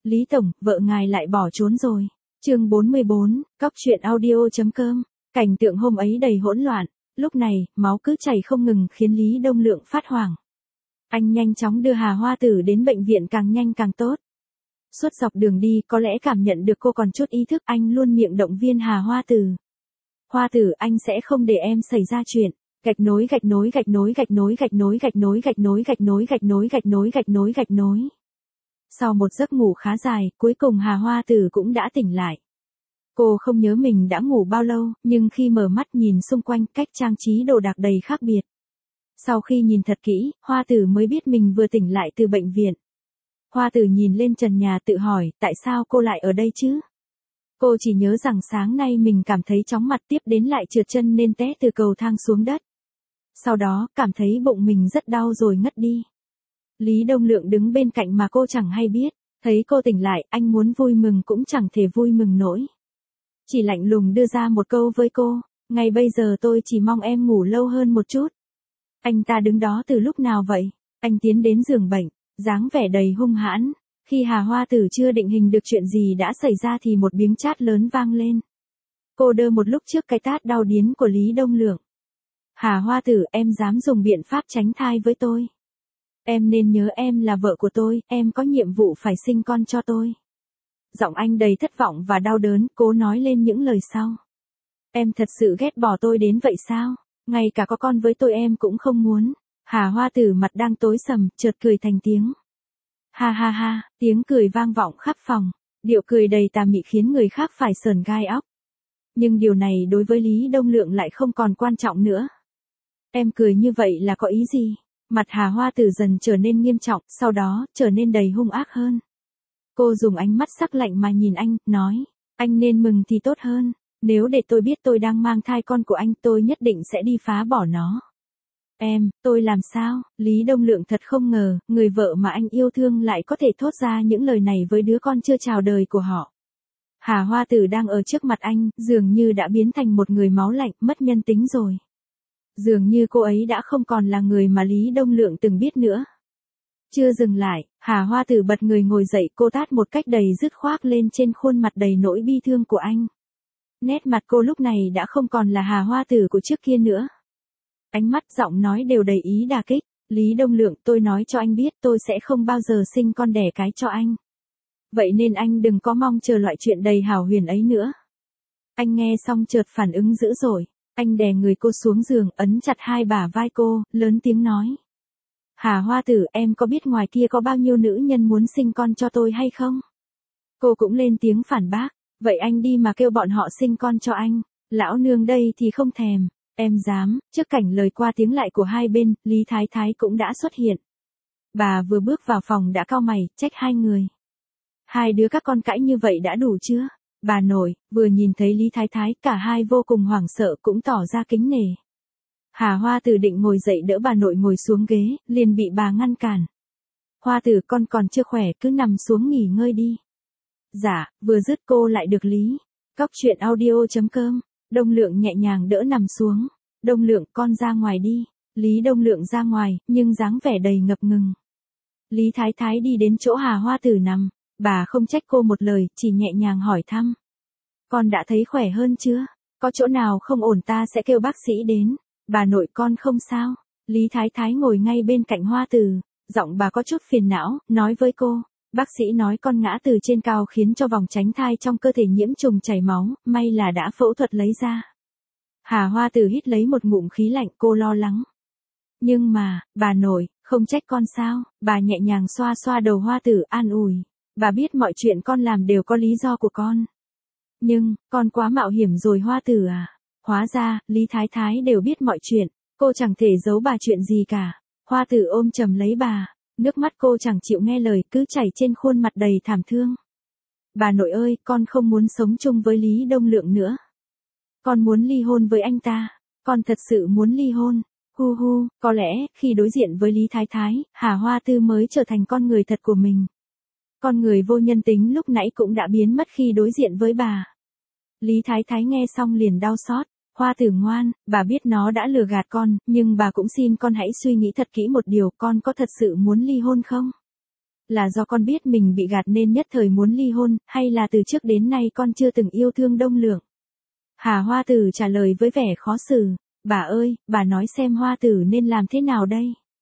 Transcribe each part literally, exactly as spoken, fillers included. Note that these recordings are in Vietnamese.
Lý Tổng, vợ ngài lại bỏ trốn rồi. Chương bốn mươi bốn, cóc truyện audio.com. Cảnh tượng hôm ấy đầy hỗn loạn, lúc này, máu cứ chảy không ngừng khiến Lý Đông Lượng phát hoảng. Anh nhanh chóng đưa Hà Hoa Tử đến bệnh viện càng nhanh càng tốt. Suốt dọc đường đi có lẽ cảm nhận được cô còn chút ý thức, anh luôn miệng động viên Hà Hoa Tử. Hoa Tử, anh sẽ không để em xảy ra chuyện. Gạch nối gạch nối gạch nối gạch nối gạch nối gạch nối gạch nối gạch nối gạch nối gạch nối gạch nối gạch nối. Sau một giấc ngủ khá dài, cuối cùng Hà Hoa Tử cũng đã tỉnh lại. Cô không nhớ mình đã ngủ bao lâu, nhưng khi mở mắt nhìn xung quanh, cách trang trí đồ đạc đầy khác biệt. Sau khi nhìn thật kỹ, Hoa Tử mới biết mình vừa tỉnh lại từ bệnh viện. Hoa Tử nhìn lên trần nhà tự hỏi, tại sao cô lại ở đây chứ? Cô chỉ nhớ rằng sáng nay mình cảm thấy chóng mặt, tiếp đến lại trượt chân nên té từ cầu thang xuống đất. Sau đó, cảm thấy bụng mình rất đau rồi ngất đi. Lý Đông Lượng đứng bên cạnh mà cô chẳng hay biết, thấy cô tỉnh lại, anh muốn vui mừng cũng chẳng thể vui mừng nổi. Chỉ lạnh lùng đưa ra một câu với cô, ngày bây giờ tôi chỉ mong em ngủ lâu hơn một chút. Anh ta đứng đó từ lúc nào vậy? Anh tiến đến giường bệnh, dáng vẻ đầy hung hãn. Khi Hà Hoa Tử chưa định hình được chuyện gì đã xảy ra thì một tiếng chát lớn vang lên. Cô đơ một lúc trước cái tát đau điến của Lý Đông Lượng. Hà Hoa Tử, em dám dùng biện pháp tránh thai với tôi. Em nên nhớ em là vợ của tôi, em có nhiệm vụ phải sinh con cho tôi. Giọng anh đầy thất vọng và đau đớn, cố nói lên những lời sau. Em thật sự ghét bỏ tôi đến vậy sao? Ngay cả có con với tôi em cũng không muốn. Hà Hoa Tử mặt đang tối sầm, chợt cười thành tiếng. Ha ha ha, tiếng cười vang vọng khắp phòng. Điệu cười đầy tà mị khiến người khác phải sởn gai óc. Nhưng điều này đối với Lý Đông Lượng lại không còn quan trọng nữa. Em cười như vậy là có ý gì? Mặt Hà Hoa Tử dần trở nên nghiêm trọng, sau đó, trở nên đầy hung ác hơn. Cô dùng ánh mắt sắc lạnh mà nhìn anh, nói, anh nên mừng thì tốt hơn, nếu để tôi biết tôi đang mang thai con của anh tôi nhất định sẽ đi phá bỏ nó. Em, tôi làm sao? Lý Đông Lượng thật không ngờ, người vợ mà anh yêu thương lại có thể thốt ra những lời này với đứa con chưa chào đời của họ. Hà Hoa Tử đang ở trước mặt anh, dường như đã biến thành một người máu lạnh, mất nhân tính rồi. Dường như cô ấy đã không còn là người mà Lý Đông Lượng từng biết nữa. Chưa dừng lại, Hà Hoa Tử bật người ngồi dậy, cô tát một cách đầy dứt khoát lên trên khuôn mặt đầy nỗi bi thương của anh. Nét mặt cô lúc này đã không còn là Hà Hoa Tử của trước kia nữa. Ánh mắt, giọng nói đều đầy ý đả kích. Lý Đông Lượng, tôi nói cho anh biết tôi sẽ không bao giờ sinh con đẻ cái cho anh. Vậy nên anh đừng có mong chờ loại chuyện đầy hào huyền ấy nữa. Anh nghe xong chợt phản ứng dữ dội. Anh đè người cô xuống giường, ấn chặt hai bả vai cô, lớn tiếng nói. Hà Hoa Tử, em có biết ngoài kia có bao nhiêu nữ nhân muốn sinh con cho tôi hay không? Cô cũng lên tiếng phản bác. Vậy anh đi mà kêu bọn họ sinh con cho anh. Lão nương đây thì không thèm. Em dám. Trước cảnh lời qua tiếng lại của hai bên, Lý Thái Thái cũng đã xuất hiện. Bà vừa bước vào phòng đã cau mày, trách hai người. Hai đứa các con cãi như vậy đã đủ chưa? Bà nội, vừa nhìn thấy Lý Thái Thái, cả hai vô cùng hoảng sợ cũng tỏ ra kính nể. Hà Hoa Tử định ngồi dậy đỡ bà nội ngồi xuống ghế, liền bị bà ngăn cản. Hoa Tử, con còn chưa khỏe, cứ nằm xuống nghỉ ngơi đi. Dạ, vừa dứt cô lại được Lý. Cóc truyện audio.com. Đông Lượng nhẹ nhàng đỡ nằm xuống. Đông Lượng, con ra ngoài đi. Lý Đông Lượng ra ngoài, nhưng dáng vẻ đầy ngập ngừng. Lý Thái Thái đi đến chỗ Hà Hoa Tử nằm. Bà không trách cô một lời, chỉ nhẹ nhàng hỏi thăm. Con đã thấy khỏe hơn chưa? Có chỗ nào không ổn ta sẽ kêu bác sĩ đến. Bà nội, con không sao. Lý Thái Thái ngồi ngay bên cạnh Hoa Tử. Giọng bà có chút phiền não, nói với cô. Bác sĩ nói con ngã từ trên cao khiến cho vòng tránh thai trong cơ thể nhiễm trùng chảy máu, may là đã phẫu thuật lấy ra. Hà Hoa Tử hít lấy một ngụm khí lạnh, cô lo lắng. Nhưng mà, bà nội, không trách con sao? Bà nhẹ nhàng xoa xoa đầu Hoa Tử, an ủi. Bà biết mọi chuyện con làm đều có lý do của con. Nhưng, con quá mạo hiểm rồi Hoa Tử à. Hóa ra, Lý Thái Thái đều biết mọi chuyện. Cô chẳng thể giấu bà chuyện gì cả. Hoa Tử ôm chầm lấy bà. Nước mắt cô chẳng chịu nghe lời, cứ chảy trên khuôn mặt đầy thảm thương. Bà nội ơi, con không muốn sống chung với Lý Đông Lượng nữa. Con muốn ly hôn với anh ta. Con thật sự muốn ly hôn. Hu hu, có lẽ, khi đối diện với Lý Thái Thái, Hà Hoa Tử mới trở thành con người thật của mình. Con người vô nhân tính lúc nãy cũng đã biến mất khi đối diện với bà. Lý Thái Thái nghe xong liền đau xót. Hoa Tử ngoan, bà biết nó đã lừa gạt con, nhưng bà cũng xin con hãy suy nghĩ thật kỹ một điều, con có thật sự muốn ly hôn không? Là do con biết mình bị gạt nên nhất thời muốn ly hôn, hay là từ trước đến nay con chưa từng yêu thương Đông Lượng? Hà Hoa Tử trả lời với vẻ khó xử. Bà ơi, bà nói xem Hoa Tử nên làm thế nào đây?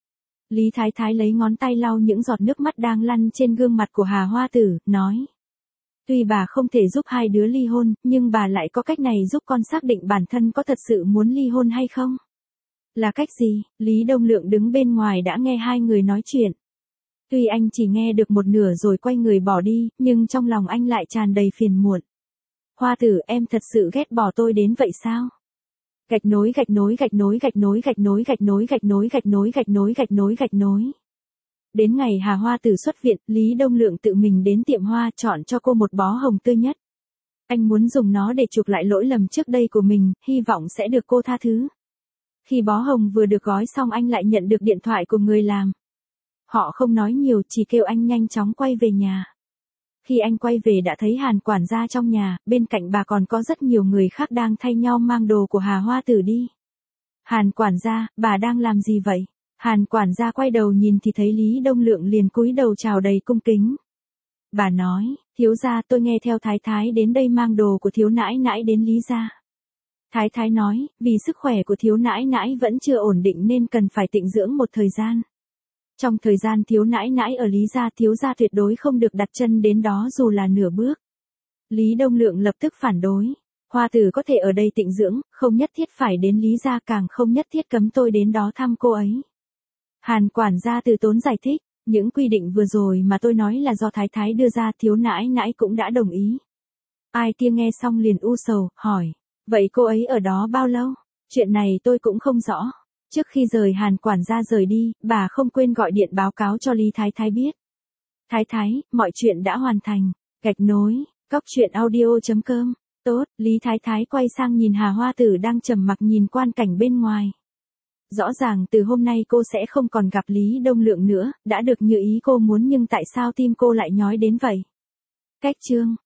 Lý Thái Thái lấy ngón tay lau những giọt nước mắt đang lăn trên gương mặt của Hà Hoa Tử, nói. Tuy bà không thể giúp hai đứa ly hôn, nhưng bà lại có cách này giúp con xác định bản thân có thật sự muốn ly hôn hay không? Là cách gì? Lý Đông Lượng đứng bên ngoài đã nghe hai người nói chuyện. Tuy anh chỉ nghe được một nửa rồi quay người bỏ đi, nhưng trong lòng anh lại tràn đầy phiền muộn. Hoa Tử, em thật sự ghét bỏ tôi đến vậy sao? Gạch nối gạch nối gạch nối gạch nối gạch nối gạch nối gạch nối gạch nối gạch nối gạch nối gạch nối. Đến ngày Hà Hoa Tử xuất viện, Lý Đông Lượng tự mình đến tiệm hoa chọn cho cô một bó hồng tươi nhất. Anh muốn dùng nó để chuộc lại lỗi lầm trước đây của mình, hy vọng sẽ được cô tha thứ. Khi bó hồng vừa được gói xong anh lại nhận được điện thoại của người làm. Họ không nói nhiều, chỉ kêu anh nhanh chóng quay về nhà. Khi anh quay về đã thấy Hàn quản gia trong nhà, bên cạnh bà còn có rất nhiều người khác đang thay nhau mang đồ của Hà Hoa Tử đi. Hàn quản gia, bà đang làm gì vậy? Hàn quản gia quay đầu nhìn thì thấy Lý Đông Lượng liền cúi đầu chào đầy cung kính. Bà nói, thiếu gia, tôi nghe theo thái thái đến đây mang đồ của thiếu nãi nãi đến Lý gia. Thái thái nói, vì sức khỏe của thiếu nãi nãi vẫn chưa ổn định nên cần phải tịnh dưỡng một thời gian. Trong thời gian thiếu nãi nãi ở Lý gia, thiếu gia tuyệt đối không được đặt chân đến đó dù là nửa bước. Lý Đông Lượng lập tức phản đối. Hoa Tử có thể ở đây tịnh dưỡng, không nhất thiết phải đến Lý gia, càng không nhất thiết cấm tôi đến đó thăm cô ấy. Hàn quản gia từ tốn giải thích, những quy định vừa rồi mà tôi nói là do thái thái đưa ra, thiếu nãi nãi cũng đã đồng ý. Ai kia nghe xong liền u sầu, hỏi, vậy cô ấy ở đó bao lâu? Chuyện này tôi cũng không rõ. Trước khi rời Hàn quản gia rời đi, bà không quên gọi điện báo cáo cho Lý Thái Thái biết. Thái Thái, mọi chuyện đã hoàn thành. Gạch nối, cóc truyện audio chấm com. Tốt, Lý Thái Thái quay sang nhìn Hà Hoa Tử đang trầm mặc nhìn quan cảnh bên ngoài. Rõ ràng từ hôm nay cô sẽ không còn gặp Lý Đông Lượng nữa, đã được như ý cô muốn, nhưng tại sao tim cô lại nhói đến vậy? Cách chương